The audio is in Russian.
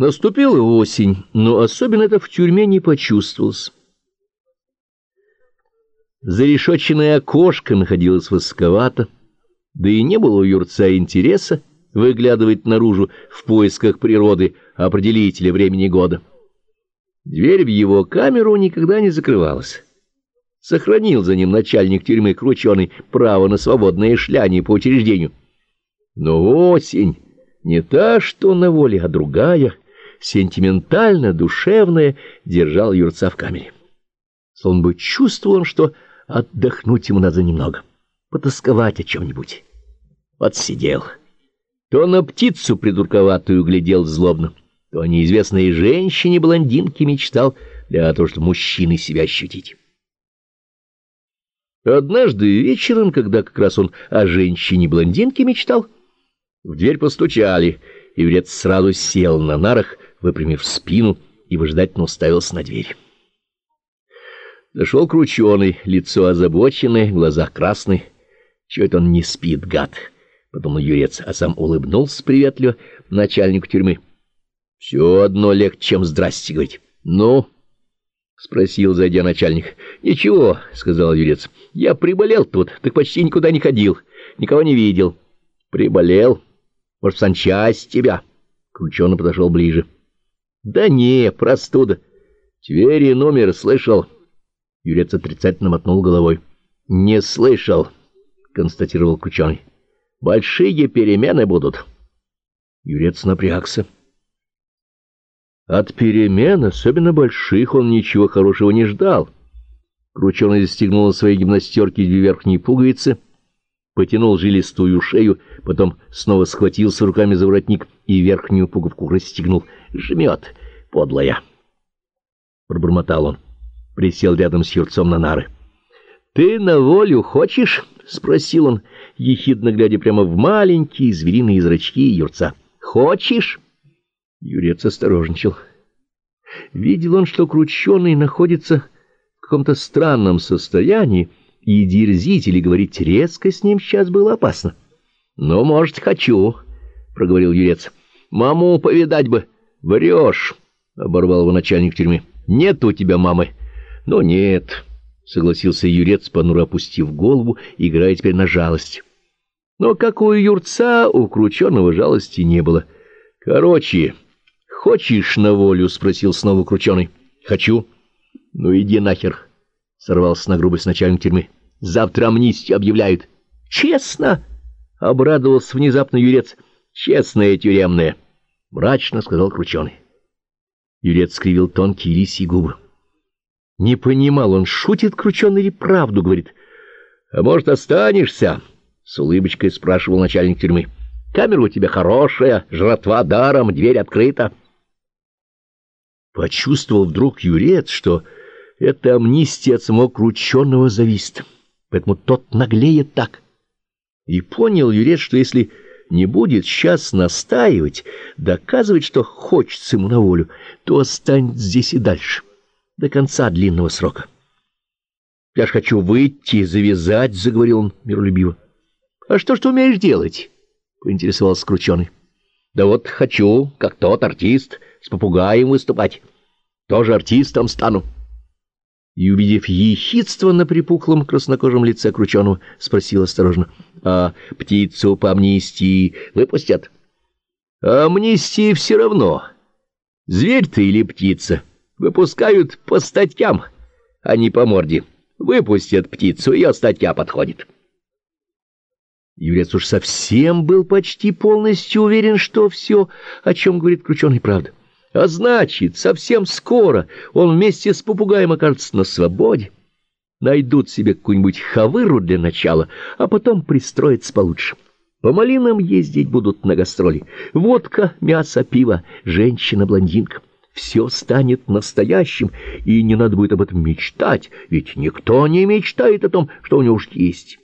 Наступила осень, но особенно это в тюрьме не почувствовалось. Зарешетченное окошко находилось высоковато, да и не было у юрца интереса выглядывать наружу в поисках природы, определителя времени года. Дверь в его камеру никогда не закрывалась. Сохранил за ним начальник тюрьмы Крученый право на свободное шляние по учреждению. Но осень не та, что на воле, а другая, сентиментально, душевная, держала юрца в камере. Словно бы чувствовал он, что отдохнуть ему надо немного, потасковать о чем-нибудь. Вот сидел. То на птицу придурковатую глядел злобно, то о неизвестной женщине-блондинке мечтал для того, чтобы мужчиной себя ощутить. Однажды вечером, когда как раз он о женщине-блондинке мечтал, в дверь постучали, и юрец сразу сел на нарах, выпрямив спину, и выжидательно уставился на дверь. Зашел Крученый, лицо озабоченное, глаза красные. Чего это он не спит, гад? Подумал юрец, а сам улыбнулся приветливо начальнику тюрьмы. Все одно легче, чем здрасте говорить. Ну? — спросил, зайдя начальник. — Ничего, — сказал юрец. — Я приболел тут, так почти никуда не ходил, никого не видел. — Приболел? Может, в санчасть тебя? Крученый подошел ближе. — Да не, простуда. Твери номер слышал? Юрец отрицательно мотнул головой. — Не слышал, — констатировал Крученый. — Большие перемены будут. Юрец напрягся. От перемен, особенно больших, он ничего хорошего не ждал. Крученый застегнул на своей гимнастерке 2 верхние пуговицы, потянул жилистую шею, потом снова схватился руками за воротник и верхнюю пуговку расстегнул. «Жмет, подлая!» Пробормотал он, присел рядом с юрцом на нары. «Ты на волю хочешь?» — спросил он, ехидно глядя прямо в маленькие звериные зрачки юрца. «Хочешь?» Юрец осторожничал. Видел он, что Крученый находится в каком-то странном состоянии, и дерзить или говорить резко с ним сейчас было опасно. — Ну, может, хочу, — проговорил юрец. — Маму повидать бы. — Врешь, — оборвал его начальник тюрьмы. — Нет у тебя мамы. — Ну, нет, — согласился юрец, понуро опустив голову, играя теперь на жалость. Но, как у юрца, у Крученого жалости не было. — Короче... «Хочешь на волю?» — спросил снова Крученый. «Хочу». «Ну иди нахер!» — сорвался на грубость начальник тюрьмы. «Завтра амнистию объявляют». «Честно?» — обрадовался внезапно юрец. «Честное тюремное», — мрачно сказал Крученый. Юрец скривил тонкие лисьи губы. Не понимал он, шутит Крученый или правду говорит. «А может, останешься?» — с улыбочкой спрашивал начальник тюрьмы. «Камера у тебя хорошая, жратва даром, дверь открыта». Почувствовал вдруг юрец, что эта амнистия от самого Крученого зависит, поэтому тот наглеет так. И понял юрец, что если не будет сейчас настаивать, доказывать, что хочется ему на волю, то останется здесь и дальше, до конца длинного срока. — Я ж хочу выйти, завязать, — заговорил он миролюбиво. — А что ж ты умеешь делать? — поинтересовался Крученый. — Да вот хочу, как тот артист, с попугаем выступать. Тоже артистом стану. И, увидев ехидство на припуклом краснокожем лице Крученого, спросил осторожно: — А птицу по амнистии выпустят? — Амнистии все равно. Зверь ты или птица? Выпускают по статьям, а не по морде. Выпустят птицу, ее статья подходит. Юрец уж совсем был почти полностью уверен, что все, о чем говорит Крученый, правда. А значит, совсем скоро он вместе с попугаем окажется на свободе. Найдут себе какую-нибудь хавыру для начала, а потом пристроятся получше. По малинам ездить будут на гастроли. Водка, мясо, пиво, женщина-блондинка. Все станет настоящим, и не надо будет об этом мечтать, ведь никто не мечтает о том, что у него уж есть.